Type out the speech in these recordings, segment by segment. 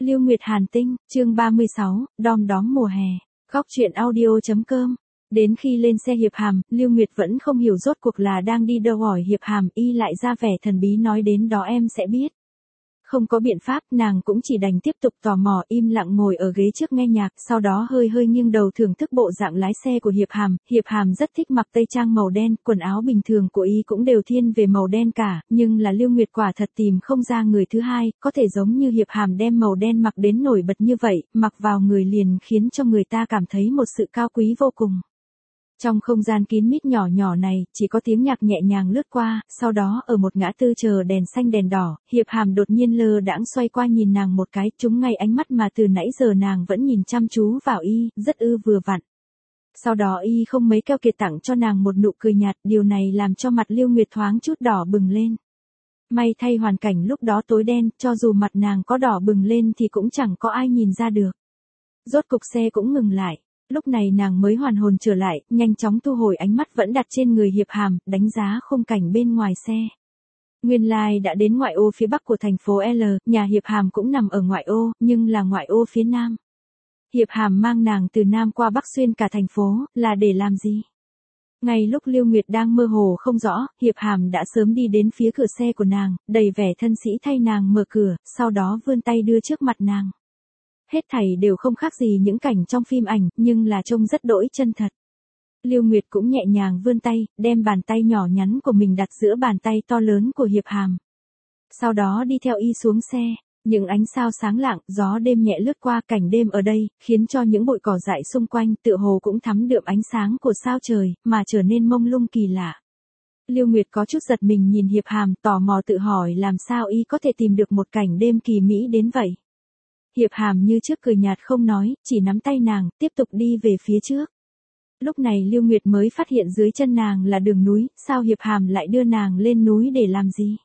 Lưu Nguyệt Hàn Tinh, chương 36, đom đóm mùa hè. Góc truyện audio.com. Đến khi lên xe Hiệp Hàm, Lưu Nguyệt vẫn không hiểu rốt cuộc là đang đi đâu, hỏi Hiệp Hàm, y lại ra vẻ thần bí nói đến đó em sẽ biết. Không có biện pháp, nàng cũng chỉ đành tiếp tục tò mò, im lặng ngồi ở ghế trước nghe nhạc, sau đó hơi nghiêng đầu thưởng thức bộ dạng lái xe của Hiệp Hàm. Hiệp Hàm rất thích mặc tây trang màu đen, quần áo bình thường của y cũng đều thiên về màu đen cả, nhưng là Lưu Nguyệt quả thật tìm không ra người thứ hai, có thể giống như Hiệp Hàm đem màu đen mặc đến nổi bật như vậy, mặc vào người liền khiến cho người ta cảm thấy một sự cao quý vô cùng. Trong không gian kín mít nhỏ nhỏ này, chỉ có tiếng nhạc nhẹ nhàng lướt qua, sau đó ở một ngã tư chờ đèn xanh đèn đỏ, Hiệp Hàm đột nhiên lơ đãng xoay qua nhìn nàng một cái, trúng ngay ánh mắt mà từ nãy giờ nàng vẫn nhìn chăm chú vào y, rất vừa vặn. Sau đó y không mấy keo kiệt tặng cho nàng một nụ cười nhạt, điều này làm cho mặt Lưu Nguyệt thoáng chút đỏ bừng lên. May thay hoàn cảnh lúc đó tối đen, cho dù mặt nàng có đỏ bừng lên thì cũng chẳng có ai nhìn ra được. Rốt cục xe cũng ngừng lại. Lúc này nàng mới hoàn hồn trở lại, nhanh chóng thu hồi ánh mắt vẫn đặt trên người Hiệp Hàm, đánh giá khung cảnh bên ngoài xe. Nguyên lai đã đến ngoại ô phía bắc của thành phố L, nhà Hiệp Hàm cũng nằm ở ngoại ô, nhưng là ngoại ô phía nam. Hiệp Hàm mang nàng từ nam qua bắc xuyên cả thành phố, là để làm gì? Ngay lúc Lưu Nguyệt đang mơ hồ không rõ, Hiệp Hàm đã sớm đi đến phía cửa xe của nàng, đầy vẻ thân sĩ thay nàng mở cửa, sau đó vươn tay đưa trước mặt nàng. Hết thảy đều không khác gì những cảnh trong phim ảnh, nhưng là trông rất đỗi chân thật. Lưu Nguyệt cũng nhẹ nhàng vươn tay, đem bàn tay nhỏ nhắn của mình đặt giữa bàn tay to lớn của Hiệp Hàm. Sau đó đi theo y xuống xe, những ánh sao sáng lạng, gió đêm nhẹ lướt qua, cảnh đêm ở đây, khiến cho những bụi cỏ dại xung quanh tựa hồ cũng thắm đượm ánh sáng của sao trời, mà trở nên mông lung kỳ lạ. Lưu Nguyệt có chút giật mình nhìn Hiệp Hàm, tò mò tự hỏi làm sao y có thể tìm được một cảnh đêm kỳ mỹ đến vậy. Hiệp Hàm như trước cười nhạt không nói, chỉ nắm tay nàng, tiếp tục đi về phía trước. Lúc này Lưu Nguyệt mới phát hiện dưới chân nàng là đường núi, sao Hiệp Hàm lại đưa nàng lên núi để làm gì?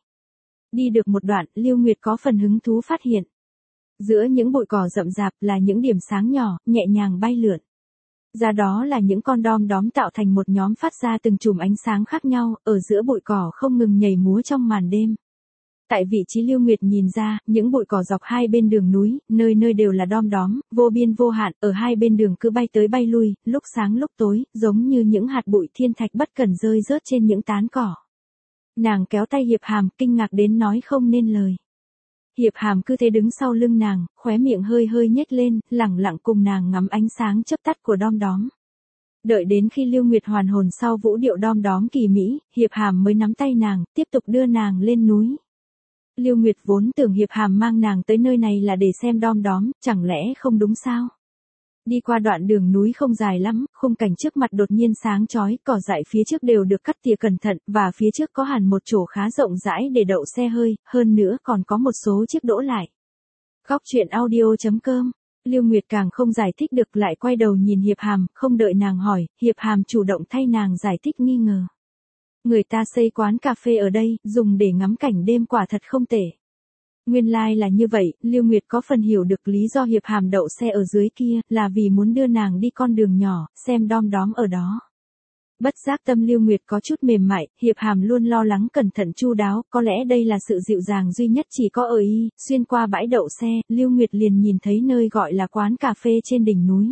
Đi được một đoạn, Lưu Nguyệt có phần hứng thú phát hiện. Giữa những bụi cỏ rậm rạp là những điểm sáng nhỏ, nhẹ nhàng bay lượn. Ra đó là những con đom đóm tạo thành một nhóm phát ra từng chùm ánh sáng khác nhau, ở giữa bụi cỏ không ngừng nhảy múa trong màn đêm. Tại vị trí Lưu Nguyệt nhìn ra, những bụi cỏ dọc hai bên đường núi, nơi nơi đều là đom đóm, vô biên vô hạn, ở hai bên đường cứ bay tới bay lui, lúc sáng lúc tối, giống như những hạt bụi thiên thạch bất cần rơi rớt trên những tán cỏ. Nàng kéo tay Hiệp Hàm, kinh ngạc đến nói không nên lời. Hiệp Hàm cứ thế đứng sau lưng nàng, khóe miệng hơi nhếch lên, lẳng lặng cùng nàng ngắm ánh sáng chớp tắt của đom đóm. Đợi đến khi Lưu Nguyệt hoàn hồn sau vũ điệu đom đóm kỳ mỹ, Hiệp Hàm mới nắm tay nàng, tiếp tục đưa nàng lên núi. Lưu Nguyệt vốn tưởng Hiệp Hàm mang nàng tới nơi này là để xem đom đóm, chẳng lẽ không đúng sao? Đi qua đoạn đường núi không dài lắm, khung cảnh trước mặt đột nhiên sáng chói, cỏ dại phía trước đều được cắt tỉa cẩn thận, và phía trước có hẳn một chỗ khá rộng rãi để đậu xe hơi, hơn nữa còn có một số chiếc đỗ lại. Góc truyện audio.com. Lưu Nguyệt càng không giải thích được, lại quay đầu nhìn Hiệp Hàm, không đợi nàng hỏi, Hiệp Hàm chủ động thay nàng giải thích nghi ngờ. Người ta xây quán cà phê ở đây, dùng để ngắm cảnh đêm quả thật không tệ. Nguyên lai là như vậy, Lưu Nguyệt có phần hiểu được lý do Hiệp Hàm đậu xe ở dưới kia, là vì muốn đưa nàng đi con đường nhỏ, xem đom đóm ở đó. Bất giác tâm Lưu Nguyệt có chút mềm mại, Hiệp Hàm luôn lo lắng cẩn thận chu đáo, có lẽ đây là sự dịu dàng duy nhất chỉ có ở y. Xuyên qua bãi đậu xe, Lưu Nguyệt liền nhìn thấy nơi gọi là quán cà phê trên đỉnh núi.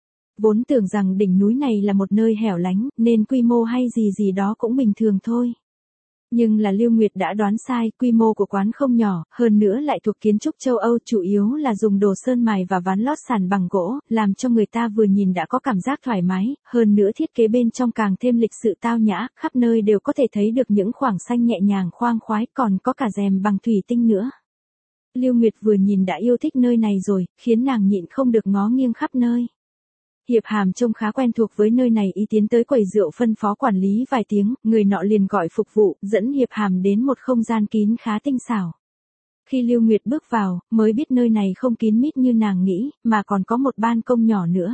Vốn tưởng rằng đỉnh núi này là một nơi hẻo lánh, nên quy mô hay gì đó cũng bình thường thôi. Nhưng là Lưu Nguyệt đã đoán sai, quy mô của quán không nhỏ, hơn nữa lại thuộc kiến trúc châu Âu, chủ yếu là dùng đồ sơn mài và ván lót sàn bằng gỗ, làm cho người ta vừa nhìn đã có cảm giác thoải mái, hơn nữa thiết kế bên trong càng thêm lịch sự tao nhã, khắp nơi đều có thể thấy được những khoảng xanh nhẹ nhàng khoang khoái, còn có cả rèm bằng thủy tinh nữa. Lưu Nguyệt vừa nhìn đã yêu thích nơi này rồi, khiến nàng nhịn không được ngó nghiêng khắp nơi. Hiệp Hàm trông khá quen thuộc với nơi này, y tiến tới quầy rượu phân phó quản lý vài tiếng, người nọ liền gọi phục vụ, dẫn Hiệp Hàm đến một không gian kín khá tinh xảo. Khi Lưu Nguyệt bước vào, mới biết nơi này không kín mít như nàng nghĩ, mà còn có một ban công nhỏ nữa.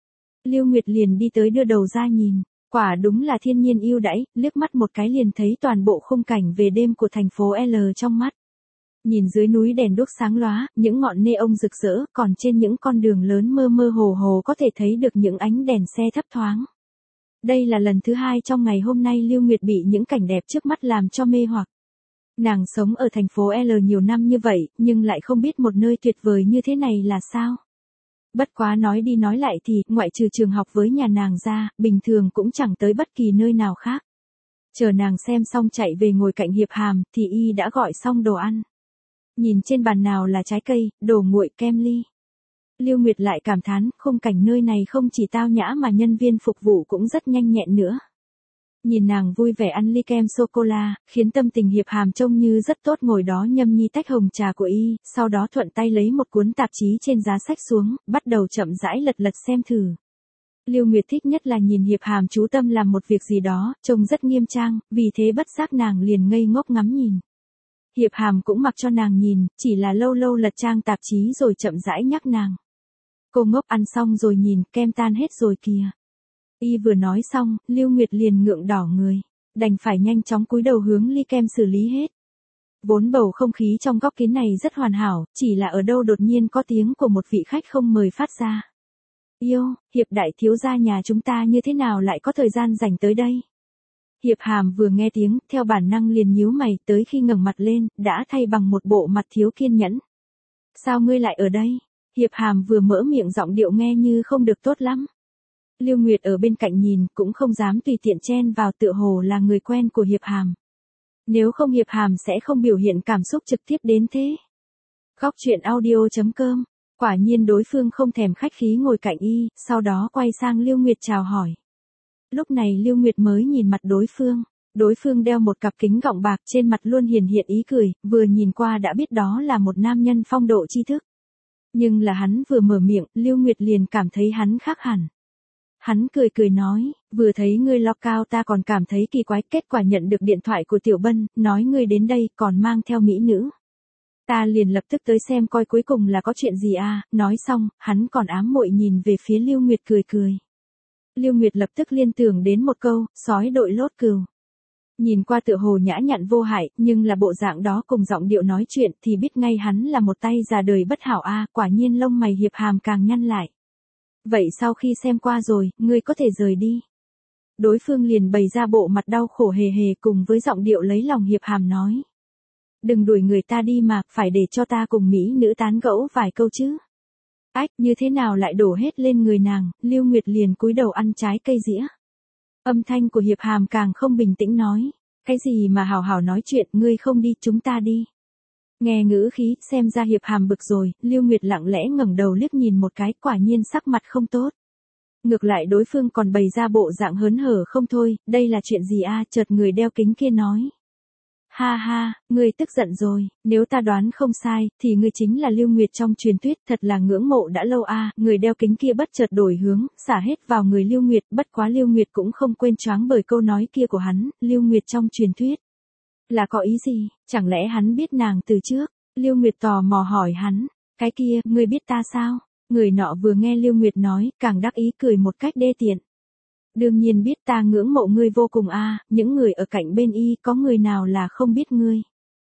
Lưu Nguyệt liền đi tới đưa đầu ra nhìn, quả đúng là thiên nhiên ưu đãi, liếc mắt một cái liền thấy toàn bộ khung cảnh về đêm của thành phố L trong mắt. Nhìn dưới núi đèn đuốc sáng lóa, những ngọn neon rực rỡ, còn trên những con đường lớn mơ hồ có thể thấy được những ánh đèn xe thấp thoáng. Đây là lần thứ hai trong ngày hôm nay Lưu Nguyệt bị những cảnh đẹp trước mắt làm cho mê hoặc. Nàng sống ở thành phố L nhiều năm như vậy, nhưng lại không biết một nơi tuyệt vời như thế này là sao. Bất quá nói đi nói lại thì, ngoại trừ trường học với nhà nàng ra, bình thường cũng chẳng tới bất kỳ nơi nào khác. Chờ nàng xem xong chạy về ngồi cạnh Hiệp Hàm, thì y đã gọi xong đồ ăn. Nhìn trên bàn nào là trái cây, đồ nguội, kem ly. Lưu Nguyệt lại cảm thán, khung cảnh nơi này không chỉ tao nhã mà nhân viên phục vụ cũng rất nhanh nhẹn nữa. Nhìn nàng vui vẻ ăn ly kem sô-cô-la, khiến tâm tình Hiệp Hàm trông như rất tốt, ngồi đó nhâm nhi tách hồng trà của y, sau đó thuận tay lấy một cuốn tạp chí trên giá sách xuống, bắt đầu chậm rãi lật lật xem thử. Lưu Nguyệt thích nhất là nhìn Hiệp Hàm chú tâm làm một việc gì đó, trông rất nghiêm trang, vì thế bất giác nàng liền ngây ngốc ngắm nhìn. Hiệp Hàm cũng mặc cho nàng nhìn, chỉ là lâu lâu lật trang tạp chí rồi chậm rãi nhắc nàng. Cô ngốc, ăn xong rồi nhìn, kem tan hết rồi kìa. Y vừa nói xong, Lưu Nguyệt liền ngượng đỏ người, đành phải nhanh chóng cúi đầu hướng ly kem xử lý hết. Vốn bầu không khí trong góc kín này rất hoàn hảo, chỉ là ở đâu đột nhiên có tiếng của một vị khách không mời phát ra. Yêu, Hiệp đại thiếu gia nhà chúng ta như thế nào lại có thời gian dành tới đây? Hiệp Hàm vừa nghe tiếng, theo bản năng liền nhíu mày, tới khi ngẩng mặt lên, đã thay bằng một bộ mặt thiếu kiên nhẫn. Sao ngươi lại ở đây? Hiệp Hàm vừa mở miệng giọng điệu nghe như không được tốt lắm. Lưu Nguyệt ở bên cạnh nhìn, cũng không dám tùy tiện chen vào, tựa hồ là người quen của Hiệp Hàm. Nếu không Hiệp Hàm sẽ không biểu hiện cảm xúc trực tiếp đến thế. Góc truyện audio.com. Quả nhiên đối phương không thèm khách khí ngồi cạnh y, sau đó quay sang Lưu Nguyệt chào hỏi. Lúc này Lưu Nguyệt mới nhìn mặt đối phương. Đối phương đeo một cặp kính gọng bạc, trên mặt luôn hiển hiện ý cười, vừa nhìn qua đã biết đó là một nam nhân phong độ tri thức. Nhưng là hắn vừa mở miệng, Lưu Nguyệt liền cảm thấy hắn khác hẳn. Hắn cười cười nói, vừa thấy ngươi lo cao ta còn cảm thấy kỳ quái, kết quả nhận được điện thoại của Tiểu Bân, nói ngươi đến đây còn mang theo mỹ nữ. Ta liền lập tức tới xem coi cuối cùng là có chuyện gì à, nói xong, hắn còn ám muội nhìn về phía Lưu Nguyệt cười cười. Lưu Nguyệt lập tức liên tưởng đến một câu, sói đội lốt cừu. Nhìn qua tựa hồ nhã nhặn vô hại, nhưng là bộ dạng đó cùng giọng điệu nói chuyện thì biết ngay hắn là một tay già đời bất hảo a, quả nhiên lông mày Hiệp Hàm càng nhăn lại. Vậy sau khi xem qua rồi, ngươi có thể rời đi. Đối phương liền bày ra bộ mặt đau khổ hề hề cùng với giọng điệu lấy lòng Hiệp Hàm nói. Đừng đuổi người ta đi mà, phải để cho ta cùng mỹ nữ tán gẫu vài câu chứ. Ách, như thế nào lại đổ hết lên người nàng, Lưu Nguyệt liền cúi đầu ăn trái cây dĩa. Âm thanh của Hiệp Hàm càng không bình tĩnh nói. Cái gì mà hào hào nói chuyện, ngươi không đi, chúng ta đi. Nghe ngữ khí, xem ra Hiệp Hàm bực rồi, Lưu Nguyệt lặng lẽ ngẩng đầu liếc nhìn một cái, quả nhiên sắc mặt không tốt. Ngược lại đối phương còn bày ra bộ dạng hớn hở không thôi, đây là chuyện gì a? Chợt người đeo kính kia nói. Ha ha, ngươi tức giận rồi, nếu ta đoán không sai, thì ngươi chính là Lưu Nguyệt trong truyền thuyết, thật là ngưỡng mộ đã lâu a. Người đeo kính kia bất chợt đổi hướng, xả hết vào người Lưu Nguyệt, bất quá Lưu Nguyệt cũng không quên choáng bởi câu nói kia của hắn, Lưu Nguyệt trong truyền thuyết. Là có ý gì, chẳng lẽ hắn biết nàng từ trước? Lưu Nguyệt tò mò hỏi hắn, cái kia, ngươi biết ta sao? Người nọ vừa nghe Lưu Nguyệt nói, càng đắc ý cười một cách đê tiện. Đương nhiên biết, ta ngưỡng mộ ngươi vô cùng a, những người ở cạnh bên y có người nào là không biết ngươi.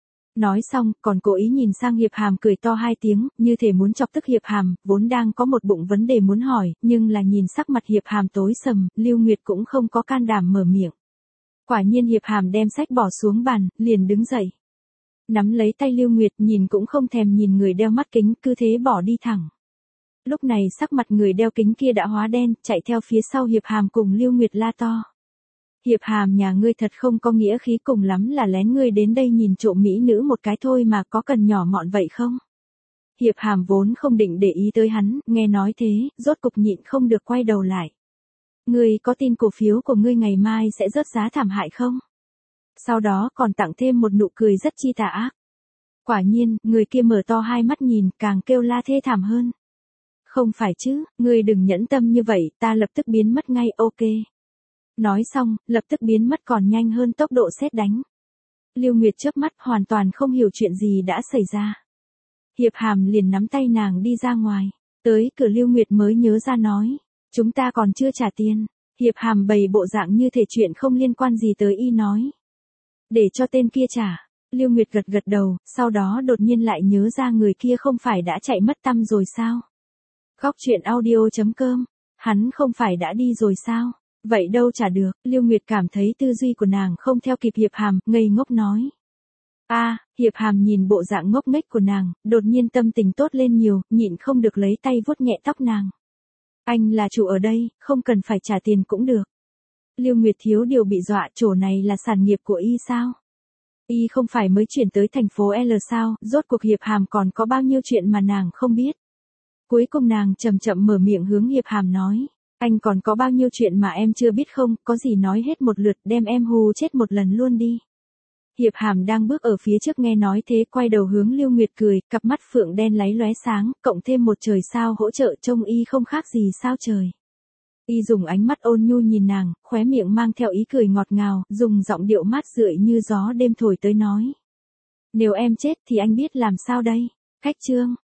Nói xong, còn cố ý nhìn sang Hiệp Hàm cười to hai tiếng, như thể muốn chọc tức Hiệp Hàm, vốn đang có một bụng vấn đề muốn hỏi, nhưng là nhìn sắc mặt Hiệp Hàm tối sầm, Lưu Nguyệt cũng không có can đảm mở miệng. Quả nhiên Hiệp Hàm đem sách bỏ xuống bàn, liền đứng dậy. Nắm lấy tay Lưu Nguyệt, nhìn cũng không thèm nhìn người đeo mắt kính, cứ thế bỏ đi thẳng. Lúc này sắc mặt người đeo kính kia đã hóa đen, chạy theo phía sau Hiệp Hàm cùng Lưu Nguyệt la to. Hiệp Hàm nhà ngươi thật không có nghĩa khí, cùng lắm là lén ngươi đến đây nhìn trộm mỹ nữ một cái thôi mà, có cần nhỏ mọn vậy không? Hiệp Hàm vốn không định để ý tới hắn, nghe nói thế, rốt cục nhịn không được quay đầu lại. Ngươi có tin cổ phiếu của ngươi ngày mai sẽ rớt giá thảm hại không? Sau đó còn tặng thêm một nụ cười rất chi tà ác. Quả nhiên, người kia mở to hai mắt nhìn, càng kêu la thê thảm hơn. Không phải chứ, ngươi đừng nhẫn tâm như vậy, ta lập tức biến mất ngay, ok. Nói xong, lập tức biến mất còn nhanh hơn tốc độ sét đánh. Lưu Nguyệt chớp mắt, hoàn toàn không hiểu chuyện gì đã xảy ra. Hiệp Hàm liền nắm tay nàng đi ra ngoài. Tới cửa Lưu Nguyệt mới nhớ ra nói. Chúng ta còn chưa trả tiền. Hiệp Hàm bày bộ dạng như thể chuyện không liên quan gì tới y nói. Để cho tên kia trả. Lưu Nguyệt gật gật đầu, sau đó đột nhiên lại nhớ ra người kia không phải đã chạy mất tăm rồi sao? Góc truyện audio.com. Hắn không phải đã đi rồi sao? Vậy đâu trả được, Lưu Nguyệt cảm thấy tư duy của nàng không theo kịp Hiệp Hàm, ngây ngốc nói. Hiệp Hàm nhìn bộ dạng ngốc nghếch của nàng, đột nhiên tâm tình tốt lên nhiều, nhịn không được lấy tay vuốt nhẹ tóc nàng. Anh là chủ ở đây, không cần phải trả tiền cũng được. Lưu Nguyệt thiếu điều bị dọa, chỗ này là sản nghiệp của y sao? Y không phải mới chuyển tới thành phố L sao, rốt cuộc Hiệp Hàm còn có bao nhiêu chuyện mà nàng không biết. Cuối cùng nàng chậm chậm mở miệng hướng Hiệp Hàm nói. Anh còn có bao nhiêu chuyện mà em chưa biết không, có gì nói hết một lượt đem em hù chết một lần luôn đi. Hiệp Hàm đang bước ở phía trước nghe nói thế quay đầu hướng Lưu Nguyệt cười, cặp mắt phượng đen láy lóe sáng, cộng thêm một trời sao hỗ trợ trông y không khác gì sao trời. Y dùng ánh mắt ôn nhu nhìn nàng, khóe miệng mang theo ý cười ngọt ngào, dùng giọng điệu mát rượi như gió đêm thổi tới nói. Nếu em chết thì anh biết làm sao đây? Khách chương.